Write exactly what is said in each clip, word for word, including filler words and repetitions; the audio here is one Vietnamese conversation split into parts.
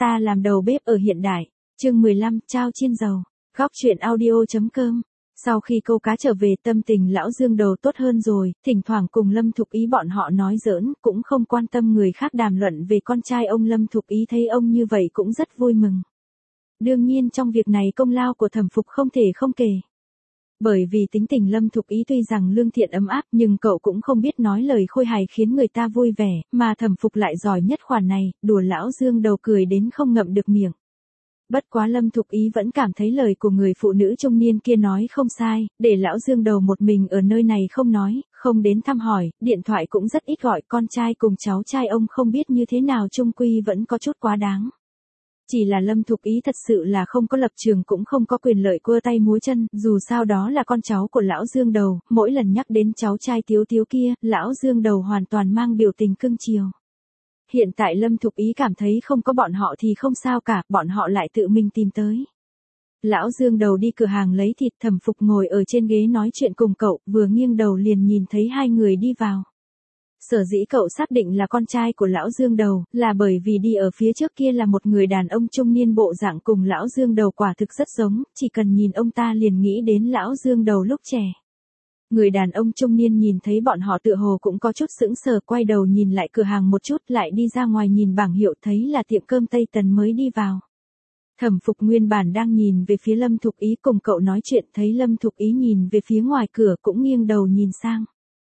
Ta làm đầu bếp ở hiện đại. Chương mười lăm, trao chiên dầu. Góc truyện audio.com. Sau khi câu cá trở về, tâm tình lão Dương Đầu tốt hơn rồi, thỉnh thoảng cùng Lâm Thục Ý bọn họ nói giỡn, cũng không quan tâm người khác đàm luận về con trai ông. Lâm Thục Ý thấy ông như vậy cũng rất vui mừng. Đương nhiên trong việc này công lao của Thẩm Phục không thể không kể. Bởi vì tính tình Lâm Thục Ý tuy rằng lương thiện ấm áp, nhưng cậu cũng không biết nói lời khôi hài khiến người ta vui vẻ, mà Thẩm Phục lại giỏi nhất khoản này, đùa lão Dương Đầu cười đến không ngậm được miệng. Bất quá Lâm Thục Ý vẫn cảm thấy lời của người phụ nữ trung niên kia nói không sai, để lão Dương Đầu một mình ở nơi này không nói, không đến thăm hỏi, điện thoại cũng rất ít gọi, con trai cùng cháu trai ông không biết như thế nào chung quy vẫn có chút quá đáng. Chỉ là Lâm Thục Ý thật sự là không có lập trường cũng không có quyền lợi cua tay múa chân, dù sao đó là con cháu của lão Dương Đầu, mỗi lần nhắc đến cháu trai Tiếu Tiếu kia, lão Dương Đầu hoàn toàn mang biểu tình cưng chiều. Hiện tại Lâm Thục Ý cảm thấy không có bọn họ thì không sao cả, bọn họ lại tự mình tìm tới. Lão Dương Đầu đi cửa hàng lấy thịt, Thẩm Phục ngồi ở trên ghế nói chuyện cùng cậu, vừa nghiêng đầu liền nhìn thấy hai người đi vào. Sở dĩ cậu xác định là con trai của lão Dương Đầu, là bởi vì đi ở phía trước kia là một người đàn ông trung niên bộ dạng cùng lão Dương Đầu quả thực rất giống, chỉ cần nhìn ông ta liền nghĩ đến lão Dương Đầu lúc trẻ. Người đàn ông trung niên nhìn thấy bọn họ tựa hồ cũng có chút sững sờ, quay đầu nhìn lại cửa hàng một chút, lại đi ra ngoài nhìn bảng hiệu thấy là tiệm cơm Tây Tần mới đi vào. Thẩm Phục nguyên bản đang nhìn về phía Lâm Thục Ý cùng cậu nói chuyện, thấy Lâm Thục Ý nhìn về phía ngoài cửa cũng nghiêng đầu nhìn sang.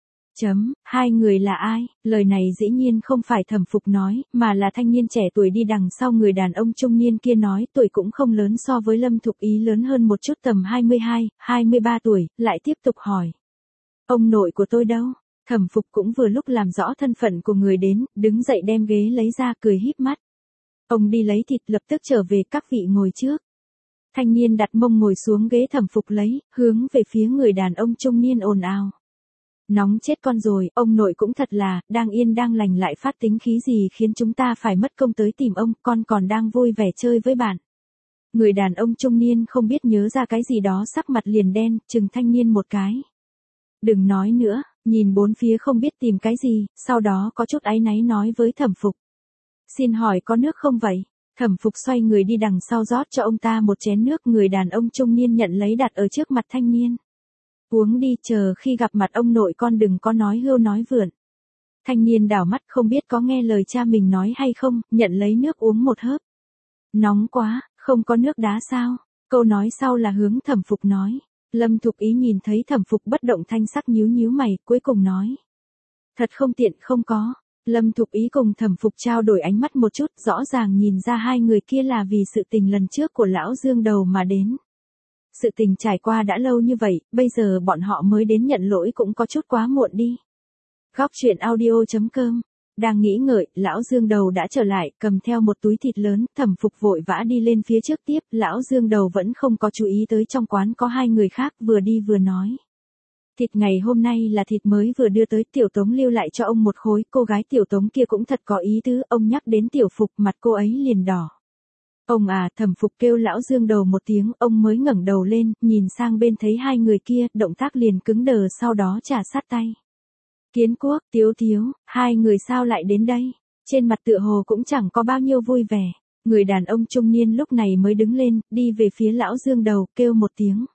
Chấm, hai người là ai? Lời này dĩ nhiên không phải Thẩm Phục nói, mà là thanh niên trẻ tuổi đi đằng sau người đàn ông trung niên kia nói, tuổi cũng không lớn so với Lâm Thục Ý lớn hơn một chút tầm hai mươi hai, hai mươi ba tuổi, lại tiếp tục hỏi. Ông nội của tôi đâu? Thẩm Phục cũng vừa lúc làm rõ thân phận của người đến, đứng dậy đem ghế lấy ra cười híp mắt. Ông đi lấy thịt lập tức trở về, các vị ngồi trước. Thanh niên đặt mông ngồi xuống ghế, Thẩm Phục lấy, hướng về phía người đàn ông trung niên ồn ào. Nóng chết con rồi, ông nội cũng thật là, đang yên đang lành lại phát tính khí gì khiến chúng ta phải mất công tới tìm ông, con còn đang vui vẻ chơi với bạn. Người đàn ông trung niên không biết nhớ ra cái gì đó, sắc mặt liền đen, chừng thanh niên một cái. Đừng nói nữa, nhìn bốn phía không biết tìm cái gì, sau đó có chút áy náy nói với Thẩm Phục. Xin hỏi có nước không vậy? Thẩm Phục xoay người đi đằng sau rót cho ông ta một chén nước, người đàn ông trung niên nhận lấy đặt ở trước mặt thanh niên. Uống đi, chờ khi gặp mặt ông nội con đừng có nói hưu nói vượn. Thanh niên đảo mắt không biết có nghe lời cha mình nói hay không, nhận lấy nước uống một hớp. Nóng quá, không có nước đá sao? Câu nói sau là hướng Thẩm Phục nói. Lâm Thục Ý nhìn thấy Thẩm Phục bất động thanh sắc nhíu nhíu mày, cuối cùng nói. Thật không tiện, không có. Lâm Thục Ý cùng Thẩm Phục trao đổi ánh mắt một chút, rõ ràng nhìn ra hai người kia là vì sự tình lần trước của lão Dương Đầu mà đến. Sự tình trải qua đã lâu như vậy, bây giờ bọn họ mới đến nhận lỗi cũng có chút quá muộn đi. Góc truyện audio.com. Đang nghĩ ngợi, lão Dương Đầu đã trở lại, cầm theo một túi thịt lớn, Thẩm Phục vội vã đi lên phía trước tiếp, lão Dương Đầu vẫn không có chú ý tới trong quán có hai người khác, vừa đi vừa nói. Thịt ngày hôm nay là thịt mới vừa đưa tới, Tiểu Tống lưu lại cho ông một khối, cô gái Tiểu Tống kia cũng thật có ý tứ, ông nhắc đến Tiểu Phục mặt cô ấy liền đỏ. Ông à, Thẩm Phục kêu lão Dương Đầu một tiếng, ông mới ngẩng đầu lên, nhìn sang bên thấy hai người kia, động tác liền cứng đờ, sau đó trà sát tay. Kiến Quốc, Tiếu Tiếu, hai người sao lại đến đây? Trên mặt tựa hồ cũng chẳng có bao nhiêu vui vẻ. Người đàn ông trung niên lúc này mới đứng lên, đi về phía lão Dương Đầu, kêu một tiếng.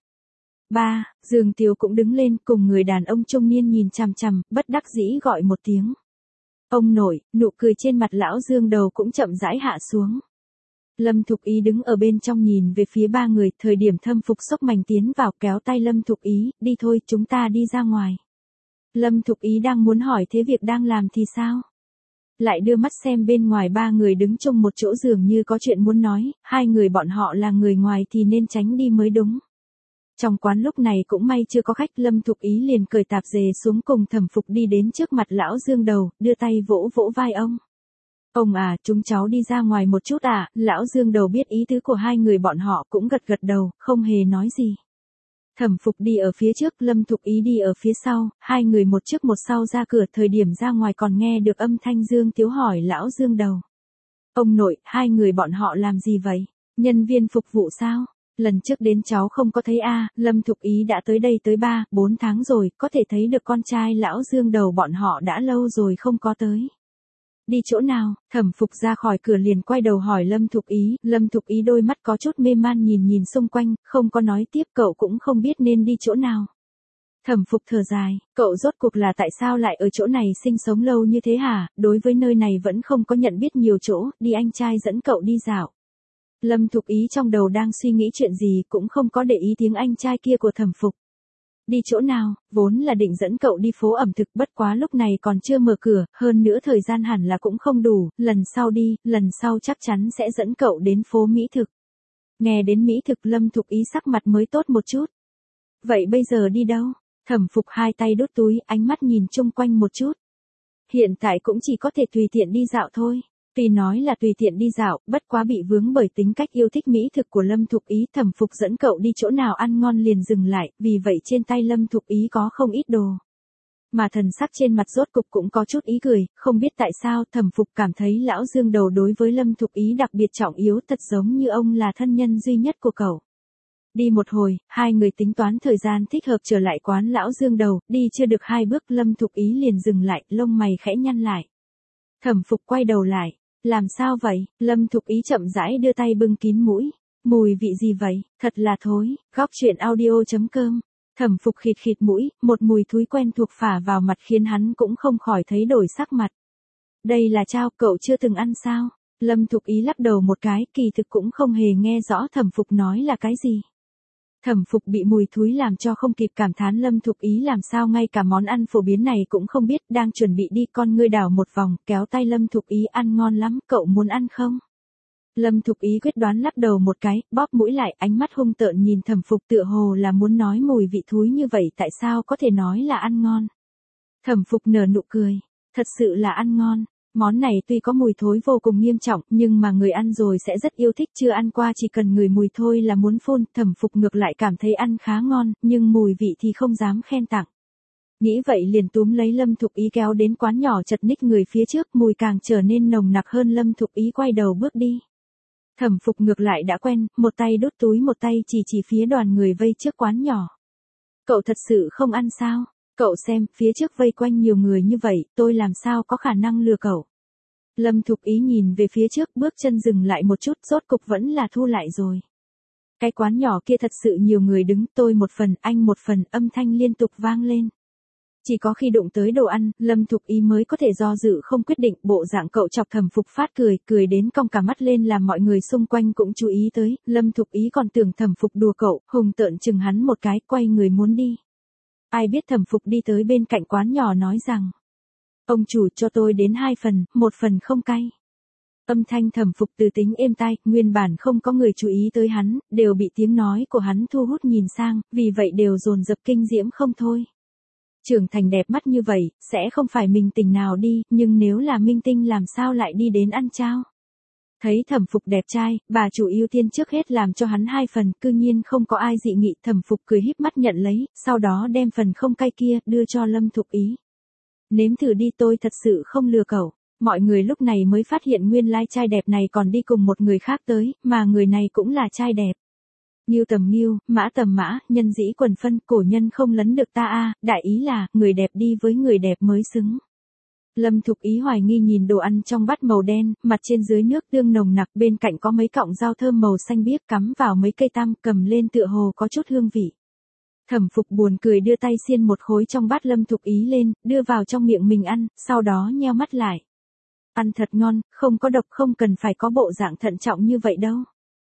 Ba, Dương Tiếu cũng đứng lên, cùng người đàn ông trung niên nhìn chằm chằm, bất đắc dĩ gọi một tiếng. Ông nội, nụ cười trên mặt lão Dương Đầu cũng chậm rãi hạ xuống. Lâm Thục Ý đứng ở bên trong nhìn về phía ba người, thời điểm Thẩm Phục xốc mành tiến vào kéo tay Lâm Thục Ý, đi thôi, chúng ta đi ra ngoài. Lâm Thục Ý đang muốn hỏi thế việc đang làm thì sao? Lại đưa mắt xem bên ngoài ba người đứng chung một chỗ dường như có chuyện muốn nói, hai người bọn họ là người ngoài thì nên tránh đi mới đúng. Trong quán lúc này cũng may chưa có khách, Lâm Thục Ý liền cởi tạp dề xuống cùng Thẩm Phục đi đến trước mặt lão Dương Đầu, đưa tay vỗ vỗ vai ông. Ông à, chúng cháu đi ra ngoài một chút à, lão Dương Đầu biết ý tứ của hai người bọn họ cũng gật gật đầu, không hề nói gì. Thẩm Phục đi ở phía trước, Lâm Thục Ý đi ở phía sau, hai người một trước một sau ra cửa, thời điểm ra ngoài còn nghe được âm thanh Dương Tiếu hỏi lão Dương Đầu. Ông nội, hai người bọn họ làm gì vậy? Nhân viên phục vụ sao? Lần trước đến cháu không có thấy a, à, Lâm Thục Ý đã tới đây tới ba, bốn tháng rồi, có thể thấy được con trai lão Dương Đầu bọn họ đã lâu rồi không có tới. Đi chỗ nào? Thẩm Phục ra khỏi cửa liền quay đầu hỏi Lâm Thục Ý, Lâm Thục Ý đôi mắt có chút mê man nhìn nhìn xung quanh, không có nói tiếp, cậu cũng không biết nên đi chỗ nào. Thẩm Phục thở dài, cậu rốt cuộc là tại sao lại ở chỗ này sinh sống lâu như thế hả, đối với nơi này vẫn không có nhận biết nhiều chỗ, đi anh trai dẫn cậu đi dạo. Lâm Thục Ý trong đầu đang suy nghĩ chuyện gì cũng không có để ý tiếng anh trai kia của Thẩm Phục. Đi chỗ nào, vốn là định dẫn cậu đi phố ẩm thực, bất quá lúc này còn chưa mở cửa, hơn nữa thời gian hẳn là cũng không đủ, lần sau đi, lần sau chắc chắn sẽ dẫn cậu đến phố Mỹ thực. Nghe đến Mỹ thực Lâm Thục Ý sắc mặt mới tốt một chút. Vậy bây giờ đi đâu? Thẩm Phục hai tay đút túi, ánh mắt nhìn chung quanh một chút. Hiện tại cũng chỉ có thể tùy tiện đi dạo thôi. Tuy nói là tùy tiện đi dạo, bất quá bị vướng bởi tính cách yêu thích mỹ thực của Lâm Thục Ý, Thẩm Phục dẫn cậu đi chỗ nào ăn ngon liền dừng lại, vì vậy trên tay Lâm Thục Ý có không ít đồ. Mà thần sắc trên mặt rốt cục cũng có chút ý cười, không biết tại sao Thẩm Phục cảm thấy lão Dương Đầu đối với Lâm Thục Ý đặc biệt trọng yếu, thật giống như ông là thân nhân duy nhất của cậu. Đi một hồi, hai người tính toán thời gian thích hợp trở lại quán lão Dương Đầu, đi chưa được hai bước Lâm Thục Ý liền dừng lại, lông mày khẽ nhăn lại. Thẩm Phục quay đầu lại. Làm sao vậy? Lâm Thục Ý chậm rãi đưa tay bưng kín mũi. Mùi vị gì vậy? Thật là thối. Góc truyện audio chấm com. Thẩm Phục khịt khịt mũi, một mùi thúi quen thuộc phả vào mặt khiến hắn cũng không khỏi thấy đổi sắc mặt. Đây là chao, cậu chưa từng ăn sao? Lâm Thục Ý lắc đầu một cái, kỳ thực cũng không hề nghe rõ Thẩm Phục nói là cái gì. Thẩm Phục bị mùi thúi làm cho không kịp cảm thán Lâm Thục Ý làm sao ngay cả món ăn phổ biến này cũng không biết, đang chuẩn bị đi con ngươi đảo một vòng, kéo tay Lâm Thục Ý, ăn ngon lắm, cậu muốn ăn không? Lâm Thục Ý quyết đoán lắc đầu một cái, bóp mũi lại, ánh mắt hung tợn nhìn Thẩm Phục tựa hồ là muốn nói mùi vị thúi như vậy tại sao có thể nói là ăn ngon. Thẩm Phục nở nụ cười, thật sự là ăn ngon. Món này tuy có mùi thối vô cùng nghiêm trọng, nhưng mà người ăn rồi sẽ rất yêu thích, chưa ăn qua chỉ cần ngửi mùi thôi là muốn phun, Thẩm Phục ngược lại cảm thấy ăn khá ngon, nhưng mùi vị thì không dám khen tặng. Nghĩ vậy liền túm lấy Lâm Thục Ý kéo đến quán nhỏ chật ních người phía trước, mùi càng trở nên nồng nặc hơn, Lâm Thục Ý quay đầu bước đi. Thẩm Phục ngược lại đã quen, một tay đút túi một tay chỉ chỉ phía đoàn người vây trước quán nhỏ. Cậu thật sự không ăn sao? Cậu xem, phía trước vây quanh nhiều người như vậy, tôi làm sao có khả năng lừa cậu. Lâm Thục Ý nhìn về phía trước, bước chân dừng lại một chút, rốt cục vẫn là thu lại rồi. Cái quán nhỏ kia thật sự nhiều người đứng, tôi một phần, anh một phần, âm thanh liên tục vang lên. Chỉ có khi đụng tới đồ ăn, Lâm Thục Ý mới có thể do dự không quyết định, bộ dạng cậu chọc Thẩm Phục phát cười, cười đến cong cả mắt lên làm mọi người xung quanh cũng chú ý tới, Lâm Thục Ý còn tưởng Thẩm Phục đùa cậu, hùng tợn chừng hắn một cái, quay người muốn đi. Ai biết Thẩm Phục đi tới bên cạnh quán nhỏ nói rằng, ông chủ cho tôi đến hai phần, một phần không cay. Âm thanh Thẩm Phục từ tính êm tai, nguyên bản không có người chú ý tới hắn, đều bị tiếng nói của hắn thu hút nhìn sang, vì vậy đều dồn dập kinh diễm không thôi. Trưởng thành đẹp mắt như vậy, sẽ không phải minh tinh nào đi, nhưng nếu là minh tinh làm sao lại đi đến ăn chao. Thấy Thẩm Phục đẹp trai, bà chủ ưu tiên trước hết làm cho hắn hai phần, cư nhiên không có ai dị nghị, Thẩm Phục cười híp mắt nhận lấy, sau đó đem phần không cay kia, đưa cho Lâm Thục Ý. Nếm thử đi, tôi thật sự không lừa cậu. Mọi người lúc này mới phát hiện nguyên lai trai đẹp này còn đi cùng một người khác tới, mà người này cũng là trai đẹp. Ngưu tầm ngưu, mã tầm mã, nhân dĩ quần phân, cổ nhân không lấn được ta a, đại ý là, người đẹp đi với người đẹp mới xứng. Lâm Thục Ý hoài nghi nhìn đồ ăn trong bát màu đen, mặt trên dưới nước tương nồng nặc, bên cạnh có mấy cọng rau thơm màu xanh biếc cắm vào mấy cây tam, cầm lên tựa hồ có chút hương vị. Thẩm Phục buồn cười đưa tay xiên một khối trong bát Lâm Thục Ý lên, đưa vào trong miệng mình ăn, sau đó nheo mắt lại. Ăn thật ngon, không có độc, không cần phải có bộ dạng thận trọng như vậy đâu.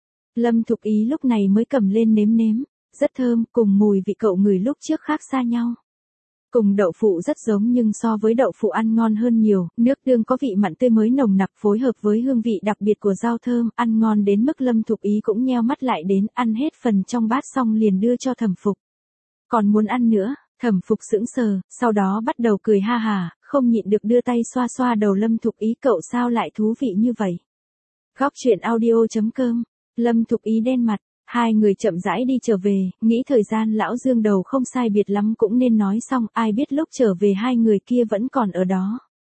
Lâm Thục Ý lúc này mới cầm lên nếm nếm, rất thơm, cùng mùi vị cậu ngửi lúc trước khác xa nhau. Cùng đậu phụ rất giống nhưng so với đậu phụ ăn ngon hơn nhiều, nước tương có vị mặn tươi mới nồng nặc phối hợp với hương vị đặc biệt của rau thơm, ăn ngon đến mức Lâm Thục Ý cũng nheo mắt lại đến, ăn hết phần trong bát xong liền đưa cho Thẩm Phục. Còn muốn ăn nữa, Thẩm Phục sững sờ, sau đó bắt đầu cười ha hà, không nhịn được đưa tay xoa xoa đầu Lâm Thục Ý, cậu sao lại thú vị như vậy. Góc truyện audio chấm com. Lâm Thục Ý đen mặt, hai người chậm rãi đi trở về, nghĩ thời gian lão Dương Đầu không sai biệt lắm cũng nên nói xong, ai biết lúc trở về hai người kia vẫn còn ở đó.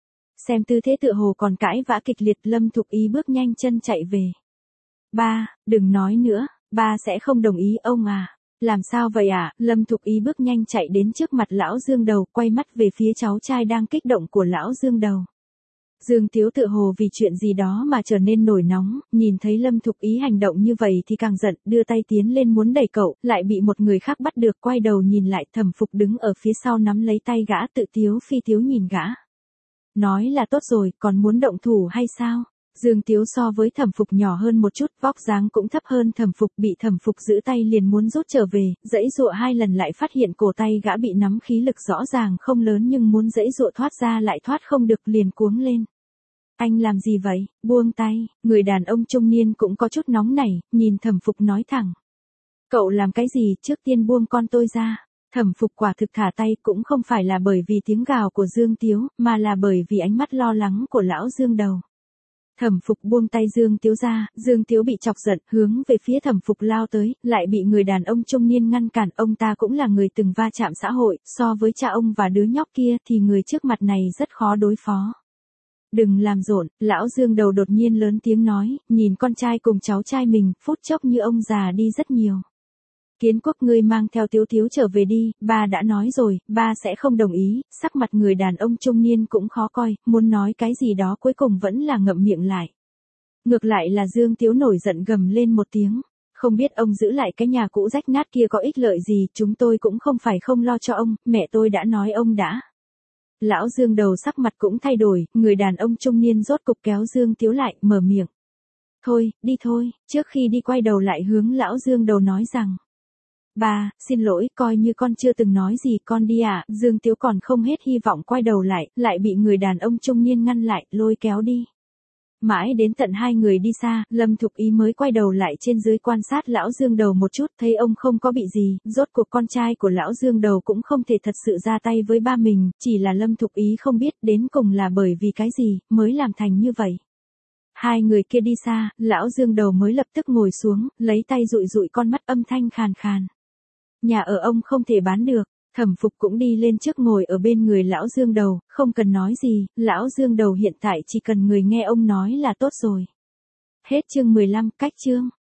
Xem tư thế tựa hồ còn cãi vã kịch liệt, Lâm Thục Ý bước nhanh chân chạy về. Ba, đừng nói nữa, ba sẽ không đồng ý ông à. Làm sao vậy à? Lâm Thục Ý bước nhanh chạy đến trước mặt lão Dương Đầu, quay mắt về phía cháu trai đang kích động của lão Dương Đầu. Dương Tiếu tự hồ vì chuyện gì đó mà trở nên nổi nóng, nhìn thấy Lâm Thục Ý hành động như vậy thì càng giận, đưa tay tiến lên muốn đẩy cậu, lại bị một người khác bắt được, quay đầu nhìn lại, Thẩm Phục đứng ở phía sau nắm lấy tay gã, tự tiếu phi tiếu nhìn gã. Nói là tốt rồi, còn muốn động thủ hay sao? Dương Tiếu so với Thẩm Phục nhỏ hơn một chút, vóc dáng cũng thấp hơn Thẩm Phục, bị Thẩm Phục giữ tay liền muốn rút trở về, giãy giụa hai lần lại phát hiện cổ tay gã bị nắm, khí lực rõ ràng không lớn nhưng muốn giãy giụa thoát ra lại thoát không được, liền cuống lên. Anh làm gì vậy? Buông tay. Người đàn ông trung niên cũng có chút nóng nảy, nhìn Thẩm Phục nói thẳng. Cậu làm cái gì, trước tiên buông con tôi ra. Thẩm Phục quả thực thả tay, cũng không phải là bởi vì tiếng gào của Dương Tiếu, mà là bởi vì ánh mắt lo lắng của lão Dương Đầu. Thẩm Phục buông tay Dương Tiếu ra, Dương Tiếu bị chọc giận, hướng về phía Thẩm Phục lao tới, lại bị người đàn ông trung niên ngăn cản, ông ta cũng là người từng va chạm xã hội, so với cha ông và đứa nhóc kia thì người trước mặt này rất khó đối phó. Đừng làm rộn, lão Dương Đầu đột nhiên lớn tiếng nói, nhìn con trai cùng cháu trai mình, phút chốc như ông già đi rất nhiều. Kiến Quốc, ngươi mang theo Tiếu Tiếu trở về đi, ba đã nói rồi, ba sẽ không đồng ý. Sắc mặt người đàn ông trung niên cũng khó coi, muốn nói cái gì đó cuối cùng vẫn là ngậm miệng lại. Ngược lại là Dương Tiếu nổi giận gầm lên một tiếng, không biết ông giữ lại cái nhà cũ rách nát kia có ích lợi gì, chúng tôi cũng không phải không lo cho ông, mẹ tôi đã nói ông đã. Lão Dương Đầu sắc mặt cũng thay đổi, người đàn ông trung niên rốt cục kéo Dương Tiếu lại, mở miệng. Thôi, đi thôi, trước khi đi quay đầu lại hướng lão Dương Đầu nói rằng. Ba, xin lỗi, coi như con chưa từng nói gì, con đi ạ. À? Dương Tiếu còn không hết hy vọng quay đầu lại, lại bị người đàn ông trung niên ngăn lại, lôi kéo đi. Mãi đến tận hai người đi xa, Lâm Thục Ý mới quay đầu lại trên dưới quan sát lão Dương Đầu một chút, thấy ông không có bị gì, rốt cuộc con trai của lão Dương Đầu cũng không thể thật sự ra tay với ba mình, chỉ là Lâm Thục Ý không biết đến cùng là bởi vì cái gì, mới làm thành như vậy. Hai người kia đi xa, lão Dương Đầu mới lập tức ngồi xuống, lấy tay dụi dụi con mắt, âm thanh khàn khàn. Nhà ở ông không thể bán được. Thẩm Phục cũng đi lên trước ngồi ở bên người lão Dương Đầu, không cần nói gì, lão Dương Đầu hiện tại chỉ cần người nghe ông nói là tốt rồi. Hết chương mười lăm, cách chương.